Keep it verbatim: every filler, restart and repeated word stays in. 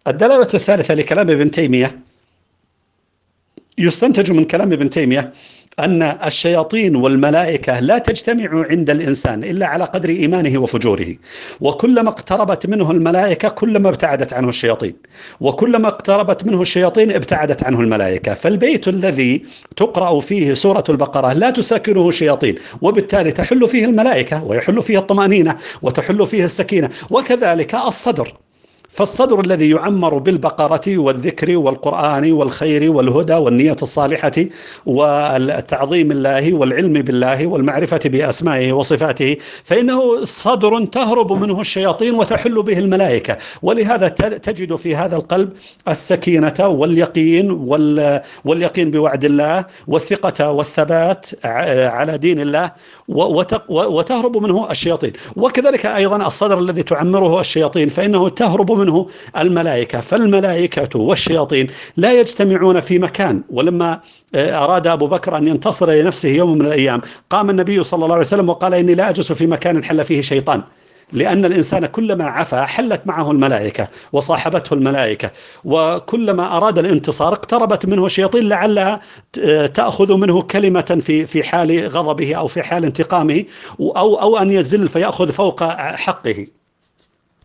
الدلالة الثالثة لكلام ابن تيمية، يستنتج من كلام ابن تيمية أن الشياطين والملائكة لا تجتمع عند الإنسان إلا على قدر إيمانه وفجوره، وكلما اقتربت منه الملائكة كلما ابتعدت عنه الشياطين، وكلما اقتربت منه الشياطين ابتعدت عنه الملائكة. فالبيت الذي تقرأ فيه سورة البقرة لا تساكنه شياطين، وبالتالي تحل فيه الملائكة ويحل فيه الطمأنينة وتحل فيه السكينة. وكذلك الصدر، فالصدر الذي يعمر بالبقرة والذكر والقرآن والخير والهدى والنية الصالحة والتعظيم الله والعلم بالله والمعرفة بأسمائه وصفاته، فإنه صدر تهرب منه الشياطين وتحل به الملائكة. ولهذا تجد في هذا القلب السكينة واليقين واليقين بوعد الله والثقة والثبات على دين الله، وتهرب منه الشياطين. وكذلك أيضا الصدر الذي تعمره الشياطين فإنه تهرب منه الملائكة. فالملائكة والشياطين لا يجتمعون في مكان. ولما أراد أبو بكر أن ينتصر لنفسه يوم من الأيام قام النبي صلى الله عليه وسلم وقال: إني لا أجلس في مكان حل فيه شيطان، لأن الإنسان كلما عفا حلت معه الملائكة وصاحبته الملائكة، وكلما أراد الانتصار اقتربت منه الشياطين لعلها تأخذ منه كلمة في في حال غضبه أو في حال انتقامه، أو أو أن يزل فيأخذ فوق حقه.